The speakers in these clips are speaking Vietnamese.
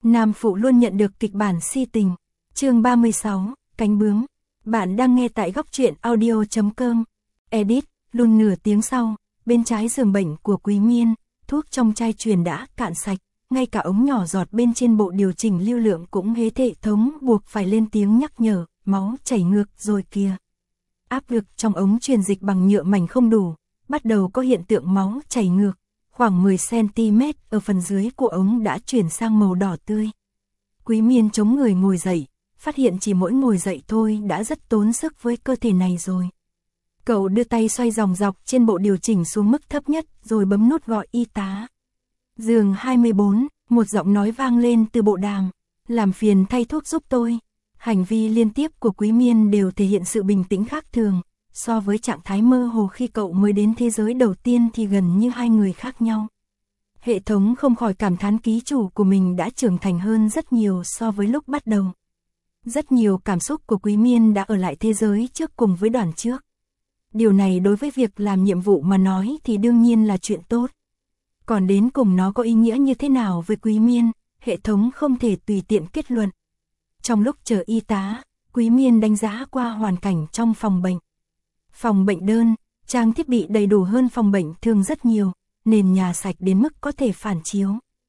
Nam phụ luôn nhận được kịch bản si tình. Chương 36, cánh bướm. Bạn đang nghe tại góc truyện audio.com. Edit, luôn nửa tiếng sau, bên trái giường bệnh của Quý Miên, thuốc trong chai truyền đã cạn sạch, ngay cả ống nhỏ giọt bên trên bộ điều chỉnh lưu lượng cũng hệ thống buộc phải lên tiếng nhắc nhở, máu chảy ngược rồi kìa. Áp lực trong ống truyền dịch bằng nhựa mảnh không đủ, bắt đầu có hiện tượng máu chảy ngược, khoảng 10cm ở phần dưới của ống đã chuyển sang màu đỏ tươi. Quý Miên chống người ngồi dậy, phát hiện chỉ mỗi ngồi dậy thôi đã rất tốn sức với cơ thể này rồi. Cậu đưa tay xoay dòng dọc trên bộ điều chỉnh xuống mức thấp nhất rồi bấm nút gọi y tá. Giường 24, một giọng nói vang lên từ bộ đàm. Làm phiền thay thuốc giúp tôi. Hành vi liên tiếp của Quý Miên đều thể hiện sự bình tĩnh khác thường. So với trạng thái mơ hồ khi cậu mới đến thế giới đầu tiên thì gần như hai người khác nhau. Hệ thống không khỏi cảm thán ký chủ của mình đã trưởng thành hơn rất nhiều so với lúc bắt đầu. Rất nhiều cảm xúc của Quý Miên đã ở lại thế giới trước cùng với đoạn trước. Điều này đối với việc làm nhiệm vụ mà nói thì đương nhiên là chuyện tốt. Còn đến cùng nó có ý nghĩa như thế nào với Quý Miên, hệ thống không thể tùy tiện kết luận. Trong lúc chờ y tá, Quý Miên đánh giá qua hoàn cảnh trong phòng bệnh. Phòng bệnh đơn, trang thiết bị đầy đủ hơn phòng bệnh thường rất nhiều, nền nhà sạch đến mức có thể phản chiếu.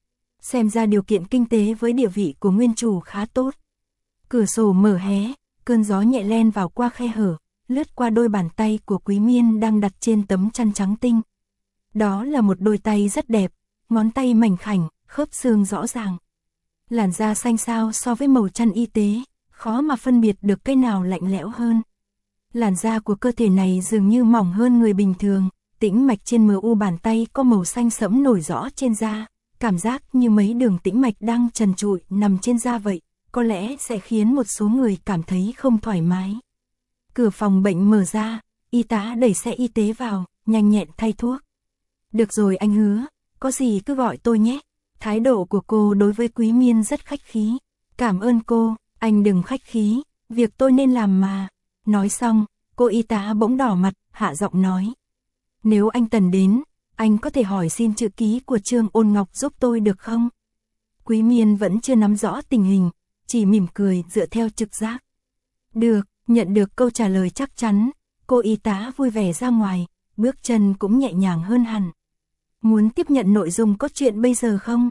Xem ra điều kiện kinh tế với địa vị của nguyên chủ khá tốt. Cửa sổ mở hé, cơn gió nhẹ len vào qua khe hở, lướt qua đôi bàn tay của Quý Miên đang đặt trên tấm chăn trắng tinh. Đó là một đôi tay rất đẹp, ngón tay mảnh khảnh, khớp xương rõ ràng. Làn da xanh xao so với màu chăn y tế, khó mà phân biệt được cái nào lạnh lẽo hơn. Làn da của cơ thể này dường như mỏng hơn người bình thường, tĩnh mạch trên mu bàn tay có màu xanh sẫm nổi rõ trên da, cảm giác như mấy đường tĩnh mạch đang trần trụi nằm trên da vậy, có lẽ sẽ khiến một số người cảm thấy không thoải mái. Cửa phòng bệnh mở ra, y tá đẩy xe y tế vào, nhanh nhẹn thay thuốc. Được rồi anh Hứa, có gì cứ gọi tôi nhé. Thái độ của cô đối với Quý Miên rất khách khí. Cảm ơn cô, anh đừng khách khí, việc tôi nên làm mà. Nói xong, cô y tá bỗng đỏ mặt, hạ giọng nói. Nếu anh Tần đến, anh có thể hỏi xin chữ ký của Trương Ôn Ngọc giúp tôi được không? Quý Miên vẫn chưa nắm rõ tình hình, chỉ mỉm cười dựa theo trực giác. Được, nhận được câu trả lời chắc chắn, cô y tá vui vẻ ra ngoài, bước chân cũng nhẹ nhàng hơn hẳn. Muốn tiếp nhận nội dung cốt truyện bây giờ không?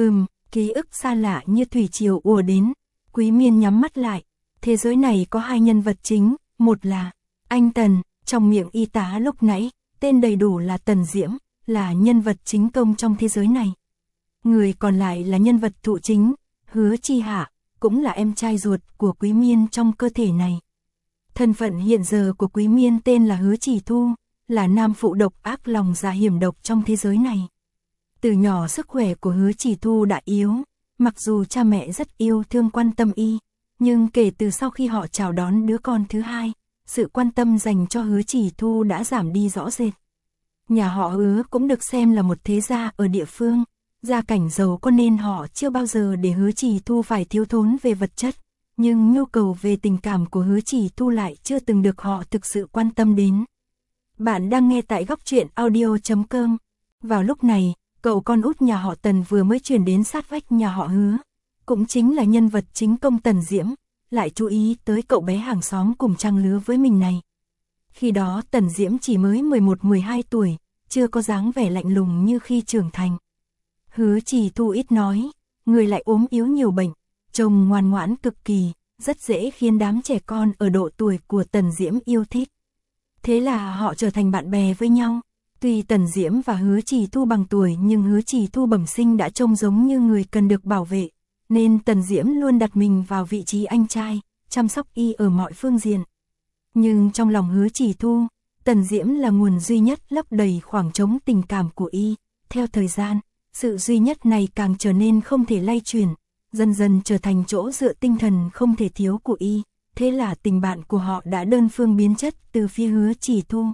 Ký ức xa lạ như thủy triều ùa đến. Quý Miên nhắm mắt lại. Thế giới này có hai nhân vật chính, một là anh Tần, trong miệng y tá lúc nãy, tên đầy đủ là Tần Diễm, là nhân vật chính công trong thế giới này. Người còn lại là nhân vật thụ chính, Hứa Chi Hạ, cũng là em trai ruột của Quý Miên trong cơ thể này. Thân phận hiện giờ của Quý Miên tên là Hứa Chỉ Thu, là nam phụ độc ác lòng dạ hiểm độc trong thế giới này. Từ nhỏ sức khỏe của Hứa Chỉ Thu đã yếu, mặc dù cha mẹ rất yêu thương quan tâm y, nhưng kể từ sau khi họ chào đón đứa con thứ hai, sự quan tâm dành cho Hứa Chỉ Thu đã giảm đi rõ rệt. Nhà họ Hứa cũng được xem là một thế gia ở địa phương, gia cảnh giàu có nên họ chưa bao giờ để Hứa Chỉ Thu phải thiếu thốn về vật chất, nhưng nhu cầu về tình cảm của Hứa Chỉ Thu lại chưa từng được họ thực sự quan tâm đến. Bạn đang nghe tại góc truyện audio.com. Vào lúc này, cậu con út nhà họ Tần vừa mới chuyển đến sát vách nhà họ Hứa, cũng chính là nhân vật chính công Tần Diễm, lại chú ý tới cậu bé hàng xóm cùng trang lứa với mình này. Khi đó Tần Diễm chỉ mới 11-12 tuổi, chưa có dáng vẻ lạnh lùng như khi trưởng thành. Hứa Chỉ Thu ít nói, người lại ốm yếu nhiều bệnh, trông ngoan ngoãn cực kỳ, rất dễ khiến đám trẻ con ở độ tuổi của Tần Diễm yêu thích. Thế là họ trở thành bạn bè với nhau. Tuy Tần Diễm và Hứa Chỉ Thu bằng tuổi nhưng Hứa Chỉ Thu bẩm sinh đã trông giống như người cần được bảo vệ, nên Tần Diễm luôn đặt mình vào vị trí anh trai, chăm sóc y ở mọi phương diện. Nhưng trong lòng Hứa Chỉ Thu, Tần Diễm là nguồn duy nhất lấp đầy khoảng trống tình cảm của y. Theo thời gian, sự duy nhất này càng trở nên không thể lay chuyển, dần dần trở thành chỗ dựa tinh thần không thể thiếu của y. Thế là tình bạn của họ đã đơn phương biến chất từ phía Hứa Chỉ Thu.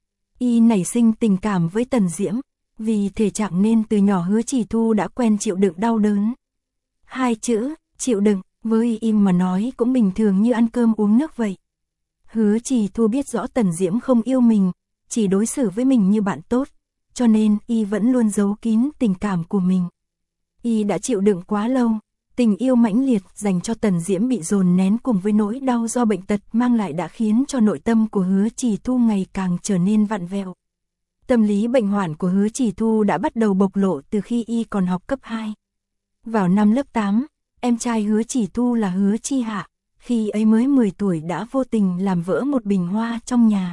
Y nảy sinh tình cảm với Tần Diễm, vì thể trạng nên từ nhỏ Hứa Chỉ Thu đã quen chịu đựng đau đớn. Hai chữ, chịu đựng, với y mà nói cũng bình thường như ăn cơm uống nước vậy. Hứa Chỉ Thu biết rõ Tần Diễm không yêu mình, chỉ đối xử với mình như bạn tốt, cho nên y vẫn luôn giấu kín tình cảm của mình. Y đã chịu đựng quá lâu, Tình yêu mãnh liệt dành cho Tần Diễm bị dồn nén cùng với nỗi đau do bệnh tật mang lại đã khiến cho nội tâm của Hứa Chỉ Thu ngày càng trở nên vặn vẹo. Tâm lý bệnh hoạn của Hứa Chỉ Thu đã bắt đầu bộc lộ từ khi y còn học cấp 2. Vào năm lớp 8, em trai Hứa Chỉ Thu là Hứa Chi Hạ, khi ấy mới 10 tuổi đã vô tình làm vỡ một bình hoa trong nhà.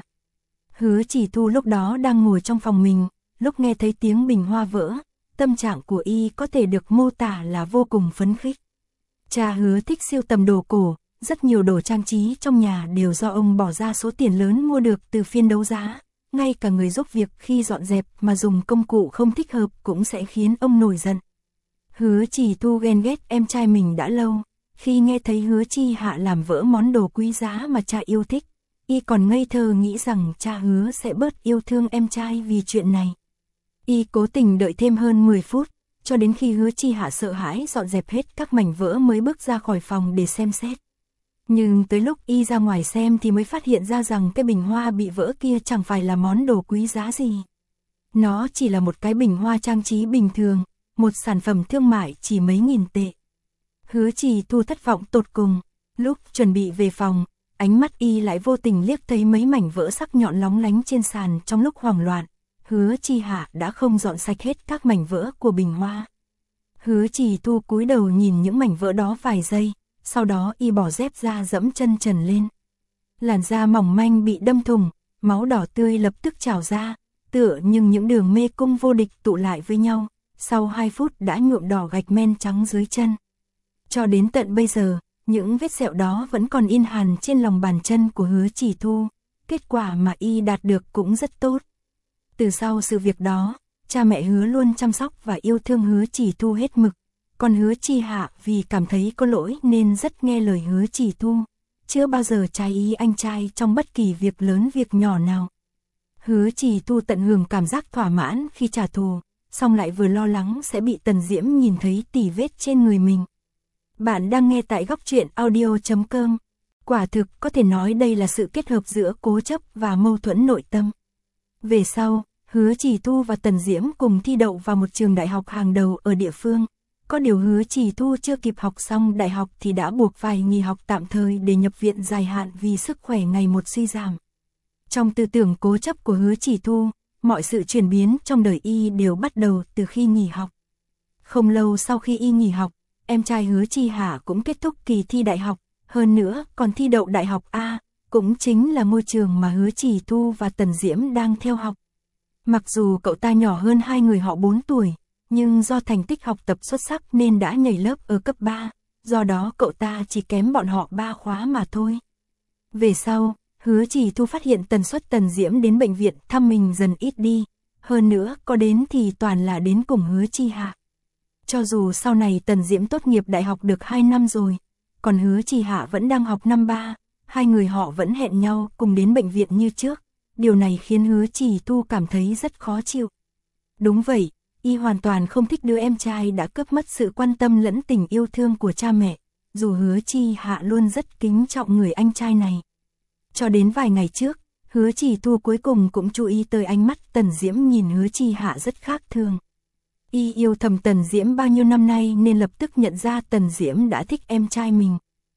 Hứa Chỉ Thu lúc đó đang ngồi trong phòng mình, lúc nghe thấy tiếng bình hoa vỡ, tâm trạng của y có thể được mô tả là vô cùng phấn khích. Cha Hứa thích sưu tầm đồ cổ, rất nhiều đồ trang trí trong nhà đều do ông bỏ ra số tiền lớn mua được từ phiên đấu giá, ngay cả người giúp việc khi dọn dẹp mà dùng công cụ không thích hợp cũng sẽ khiến ông nổi giận. Hứa Chỉ Thu ghen ghét em trai mình đã lâu, khi nghe thấy Hứa Chi Hạ làm vỡ món đồ quý giá mà cha yêu thích, y còn ngây thơ nghĩ rằng cha Hứa sẽ bớt yêu thương em trai vì chuyện này. Y cố tình đợi thêm hơn 10 phút, cho đến khi Hứa Chi Hạ sợ hãi dọn dẹp hết các mảnh vỡ mới bước ra khỏi phòng để xem xét. Nhưng tới lúc y ra ngoài xem thì mới phát hiện ra rằng cái bình hoa bị vỡ kia chẳng phải là món đồ quý giá gì. Nó chỉ là một cái bình hoa trang trí bình thường, một sản phẩm thương mại chỉ mấy nghìn tệ. Hứa Chỉ Thu thất vọng tột cùng, lúc chuẩn bị về phòng, ánh mắt y lại vô tình liếc thấy mấy mảnh vỡ sắc nhọn lóng lánh trên sàn. Trong lúc hoảng loạn, Hứa Chi Hạ đã không dọn sạch hết các mảnh vỡ của bình hoa. Hứa Chỉ Thu cúi đầu nhìn những mảnh vỡ đó vài giây, sau đó y bỏ dép ra dẫm chân trần lên. Làn da mỏng manh bị đâm thủng, máu đỏ tươi lập tức trào ra, tựa nhưng những đường mê cung vô địch tụ lại với nhau, sau 2 phút đã nhuộm đỏ gạch men trắng dưới chân. Cho đến tận bây giờ, những vết sẹo đó vẫn còn in hằn trên lòng bàn chân của Hứa Chỉ Thu, kết quả mà y đạt được cũng rất tốt. Từ sau sự việc đó, cha mẹ Hứa luôn chăm sóc và yêu thương Hứa Chỉ Thu hết mực, còn Hứa Chi Hạ vì cảm thấy có lỗi nên rất nghe lời Hứa Chỉ Thu, chưa bao giờ trái ý anh trai trong bất kỳ việc lớn việc nhỏ nào. Hứa Chỉ Thu tận hưởng cảm giác thỏa mãn khi trả thù, song lại vừa lo lắng sẽ bị Tần Diễm nhìn thấy tỉ vết trên người mình. Bạn đang nghe tại góc truyện audio.com. Quả thực có thể nói đây là sự kết hợp giữa cố chấp và mâu thuẫn nội tâm. Về sau, Hứa Chỉ Thu và Tần Diễm cùng thi đậu vào một trường đại học hàng đầu ở địa phương. Có điều Hứa Chỉ Thu chưa kịp học xong đại học thì đã buộc phải nghỉ học tạm thời để nhập viện dài hạn vì sức khỏe ngày một suy giảm. Trong tư tưởng cố chấp của Hứa Chỉ Thu, mọi sự chuyển biến trong đời y đều bắt đầu từ khi nghỉ học. Không lâu sau khi y nghỉ học, em trai Hứa Chi Hạ cũng kết thúc kỳ thi đại học, hơn nữa còn thi đậu đại học A, cũng chính là ngôi trường mà Hứa Chỉ Thu và Tần Diễm đang theo học. Mặc dù cậu ta nhỏ hơn hai người họ 4 tuổi, nhưng do thành tích học tập xuất sắc nên đã nhảy lớp ở cấp 3, do đó cậu ta chỉ kém bọn họ 3 khóa mà thôi. Về sau, Hứa Chỉ Thu phát hiện tần suất Tần Diễm đến bệnh viện thăm mình dần ít đi, hơn nữa có đến thì toàn là đến cùng Hứa Chi Hạ. Cho dù sau này Tần Diễm tốt nghiệp đại học được 2 năm rồi, còn Hứa Chi Hạ vẫn đang học năm 3, hai người họ vẫn hẹn nhau cùng đến bệnh viện như trước, điều này khiến Hứa Chỉ Thu cảm thấy rất khó chịu. Đúng vậy, y hoàn toàn không thích đứa em trai đã cướp mất sự quan tâm lẫn tình yêu thương của cha mẹ, dù Hứa Chi Hạ luôn rất kính trọng người anh trai này. Cho đến vài ngày trước, Hứa Chỉ Thu cuối cùng cũng chú ý tới ánh mắt Tần Diễm nhìn Hứa Chi Hạ rất khác thường. Y yêu thầm Tần Diễm bao nhiêu năm nay nên lập tức nhận ra Tần Diễm đã thích em trai mình.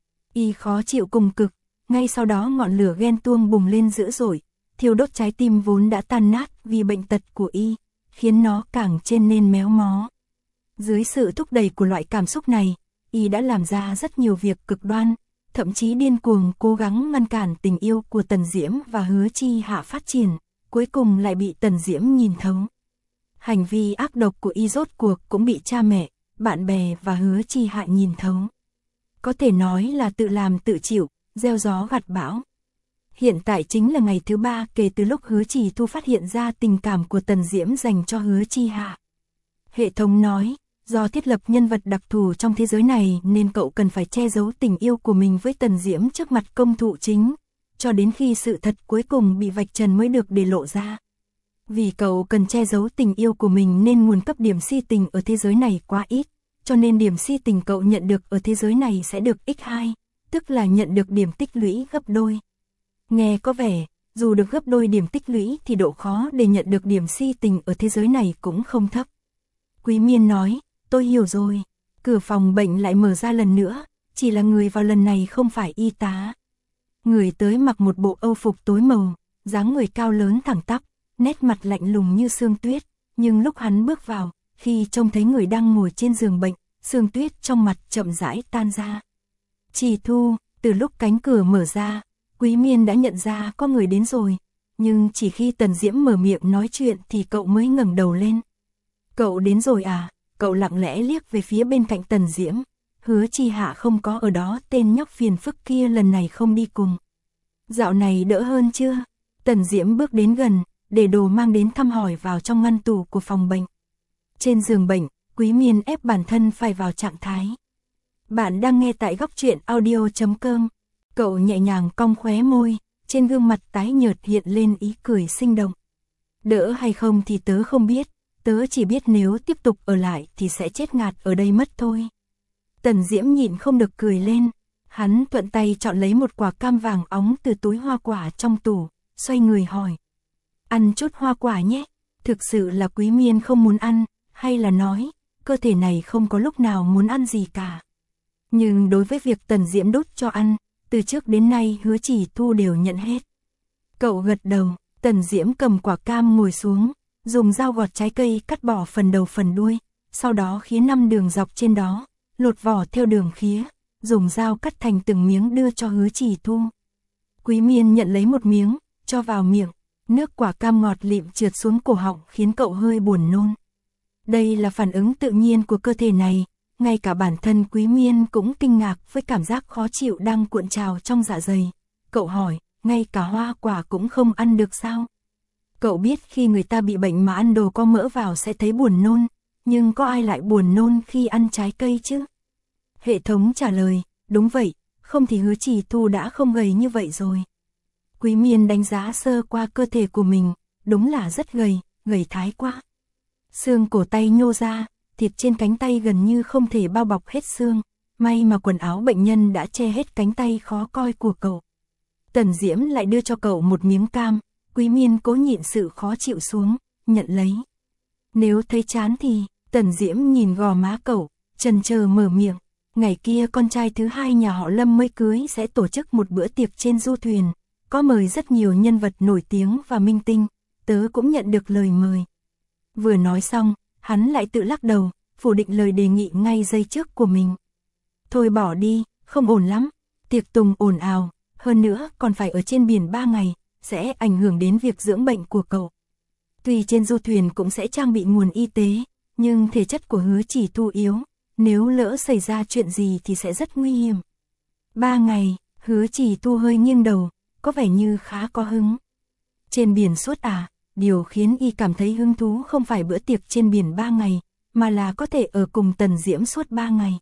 Y khó chịu cùng cực, ngay sau đó ngọn lửa ghen tuông bùng lên dữ dội, thiêu đốt trái tim vốn đã tan nát vì bệnh tật của y, khiến nó càng trở nên méo mó. Dưới sự thúc đẩy của loại cảm xúc này, y đã làm ra rất nhiều việc cực đoan, thậm chí điên cuồng cố gắng ngăn cản tình yêu của Tần Diễm và Hứa Chi Hạ phát triển, cuối cùng lại bị Tần Diễm nhìn thấu. Hành vi ác độc của y rốt cuộc cũng bị cha mẹ, bạn bè và Hứa Chi Hạ nhìn thấu. Có thể nói là tự làm tự chịu, gieo gió gặt bão. Hiện tại chính là ngày thứ 3 kể từ lúc Hứa Chỉ Thu phát hiện ra tình cảm của Tần Diễm dành cho Hứa Chi Hạ. Hệ thống nói, do thiết lập nhân vật đặc thù trong thế giới này nên cậu cần phải che giấu tình yêu của mình với Tần Diễm trước mặt công thụ chính, cho đến khi sự thật cuối cùng bị vạch trần mới được để lộ ra. Vì cậu cần che giấu tình yêu của mình nên nguồn cấp điểm si tình ở thế giới này quá ít, cho nên điểm si tình cậu nhận được ở thế giới này sẽ được x2, tức là nhận được điểm tích lũy gấp đôi. Nghe có vẻ, dù được gấp đôi điểm tích lũy thì độ khó để nhận được điểm si tình ở thế giới này cũng không thấp. Quý Miên nói, tôi hiểu rồi. Cửa phòng bệnh lại mở ra lần nữa, chỉ là người vào lần này không phải y tá. Người tới mặc một bộ âu phục tối màu, dáng người cao lớn thẳng tắp, nét mặt lạnh lùng như sương tuyết, nhưng lúc hắn bước vào, khi trông thấy người đang ngồi trên giường bệnh, sương tuyết trong mặt chậm rãi tan ra. Chỉ Thu, từ lúc cánh cửa mở ra, Quý Miên đã nhận ra có người đến rồi, nhưng chỉ khi Tần Diễm mở miệng nói chuyện thì cậu mới ngẩng đầu lên. Cậu đến rồi à? Cậu lặng lẽ liếc về phía bên cạnh Tần Diễm. Hứa Chi Hạ không có ở đó, tên nhóc phiền phức kia lần này không đi cùng. Dạo này đỡ hơn chưa? Tần Diễm bước đến gần, để đồ mang đến thăm hỏi vào trong ngăn tủ của phòng bệnh. Trên giường bệnh, Quý Miên ép bản thân phải vào trạng thái. Bạn đang nghe tại góc truyện audio.com. Cậu nhẹ nhàng cong khóe môi, trên gương mặt tái nhợt hiện lên ý cười sinh động. Đỡ hay không thì tớ không biết, tớ chỉ biết nếu tiếp tục ở lại thì sẽ chết ngạt ở đây mất thôi. Tần Diễm nhịn không được cười lên, hắn thuận tay chọn lấy một quả cam vàng óng từ túi hoa quả trong tủ, xoay người hỏi. Ăn chút hoa quả nhé, thực sự là Quý Miên không muốn ăn, hay là nói, cơ thể này không có lúc nào muốn ăn gì cả. Nhưng đối với việc Tần Diễm đút cho ăn, từ trước đến nay Hứa Chỉ Thu đều nhận hết. Cậu gật đầu, Tần Diễm cầm quả cam ngồi xuống, dùng dao gọt trái cây cắt bỏ phần đầu phần đuôi, sau đó khía 5 đường dọc trên đó, lột vỏ theo đường khía, dùng dao cắt thành từng miếng đưa cho Hứa Chỉ Thu. Quý Miên nhận lấy một miếng, cho vào miệng, nước quả cam ngọt lịm trượt xuống cổ họng khiến cậu hơi buồn nôn. Đây là phản ứng tự nhiên của cơ thể này, ngay cả bản thân Quý Miên cũng kinh ngạc với cảm giác khó chịu đang cuộn trào trong dạ dày. Cậu hỏi, ngay cả hoa quả cũng không ăn được sao? Cậu biết khi người ta bị bệnh mà ăn đồ có mỡ vào sẽ thấy buồn nôn, nhưng có ai lại buồn nôn khi ăn trái cây chứ? Hệ thống trả lời, đúng vậy, không thì Hứa Chỉ Thu đã không gầy như vậy rồi. Quý Miên đánh giá sơ qua cơ thể của mình, đúng là rất gầy, gầy thái quá. Xương cổ tay nhô ra, thịt trên cánh tay gần như không thể bao bọc hết xương, may mà quần áo bệnh nhân đã che hết cánh tay khó coi của cậu. Tần Diễm lại đưa cho cậu một miếng cam, Quý Miên cố nhịn sự khó chịu xuống, nhận lấy. Nếu thấy chán thì, Tần Diễm nhìn gò má cậu, chần chờ mở miệng, ngày kia con trai thứ hai nhà họ Lâm mới cưới sẽ tổ chức một bữa tiệc trên du thuyền, có mời rất nhiều nhân vật nổi tiếng và minh tinh, tớ cũng nhận được lời mời. Vừa nói xong, hắn lại tự lắc đầu, phủ định lời đề nghị ngay giây trước của mình. Thôi bỏ đi, không ổn lắm, tiệc tùng ồn ào, hơn nữa còn phải ở trên biển 3 ngày, sẽ ảnh hưởng đến việc dưỡng bệnh của cậu. Tuy trên du thuyền cũng sẽ trang bị nguồn y tế, nhưng thể chất của Hứa Chỉ Thu yếu, nếu lỡ xảy ra chuyện gì thì sẽ rất nguy hiểm. 3 ngày, Hứa Chỉ Thu hơi nghiêng đầu, có vẻ như khá có hứng. Trên biển suốt à? Điều khiến y cảm thấy hứng thú không phải bữa tiệc trên biển 3 ngày, mà là có thể ở cùng Tần Diễm suốt 3 ngày.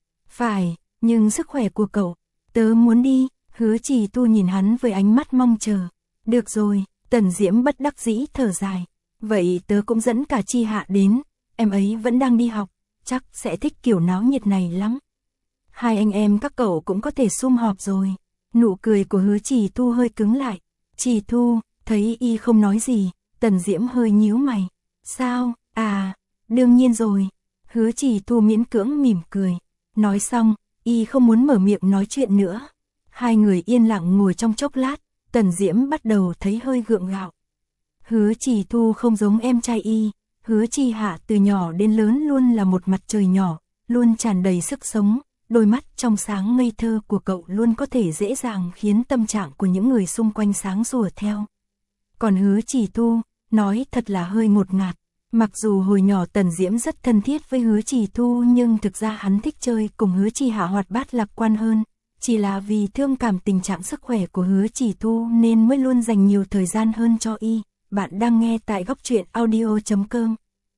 Phải, nhưng sức khỏe của cậu, tớ muốn đi. Hứa Chỉ Thu nhìn hắn với ánh mắt mong chờ. Được rồi, Tần Diễm bất đắc dĩ thở dài. Vậy tớ cũng dẫn cả Chi Hạ đến, em ấy vẫn đang đi học, chắc sẽ thích kiểu náo nhiệt này lắm. Hai anh em các cậu cũng có thể sum họp rồi. Nụ cười của Hứa Chỉ Thu hơi cứng lại. Chỉ Thu, thấy y không nói gì, Tần Diễm hơi nhíu mày. Sao? À, đương nhiên rồi. Hứa Chỉ Thu miễn cưỡng mỉm cười. Nói xong, y không muốn mở miệng nói chuyện nữa. Hai người yên lặng ngồi trong chốc lát, Tần Diễm bắt đầu thấy hơi gượng gạo. Hứa Chỉ Thu không giống em trai y, Hứa Chi Hạ từ nhỏ đến lớn luôn là một mặt trời nhỏ, luôn tràn đầy sức sống, đôi mắt trong sáng ngây thơ của cậu luôn có thể dễ dàng khiến tâm trạng của những người xung quanh sáng sủa theo. Còn Hứa Chỉ Thu, nói thật là hơi ngột ngạt, mặc dù hồi nhỏ Tần Diễm rất thân thiết với Hứa Chỉ Thu nhưng thực ra hắn thích chơi cùng Hứa Chi Hạ hoạt bát lạc quan hơn. Chỉ là vì thương cảm tình trạng sức khỏe của Hứa Chỉ Thu nên mới luôn dành nhiều thời gian hơn cho y. Bạn đang nghe tại góc truyện audio.com.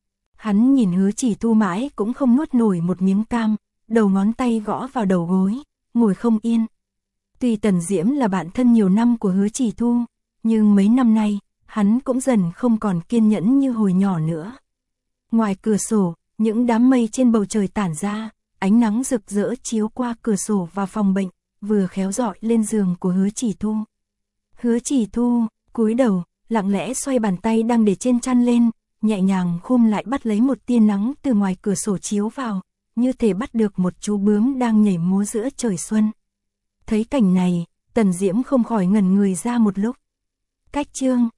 Hắn nhìn Hứa Chỉ Thu mãi cũng không nuốt nổi một miếng cam, đầu ngón tay gõ vào đầu gối, ngồi không yên. Tuy Tần Diễm là bạn thân nhiều năm của Hứa Chỉ Thu, nhưng mấy năm nay, hắn cũng dần không còn kiên nhẫn như hồi nhỏ nữa. Ngoài cửa sổ, những đám mây trên bầu trời tản ra, ánh nắng rực rỡ chiếu qua cửa sổ vào phòng bệnh, vừa khéo rọi lên giường của Hứa Chỉ Thu. Hứa Chỉ Thu, cúi đầu, lặng lẽ xoay bàn tay đang để trên chăn lên, nhẹ nhàng khum lại bắt lấy một tia nắng từ ngoài cửa sổ chiếu vào, như thể bắt được một chú bướm đang nhảy múa giữa trời xuân. Thấy cảnh này, Tần Diễm không khỏi ngẩn người ra một lúc. Cách chương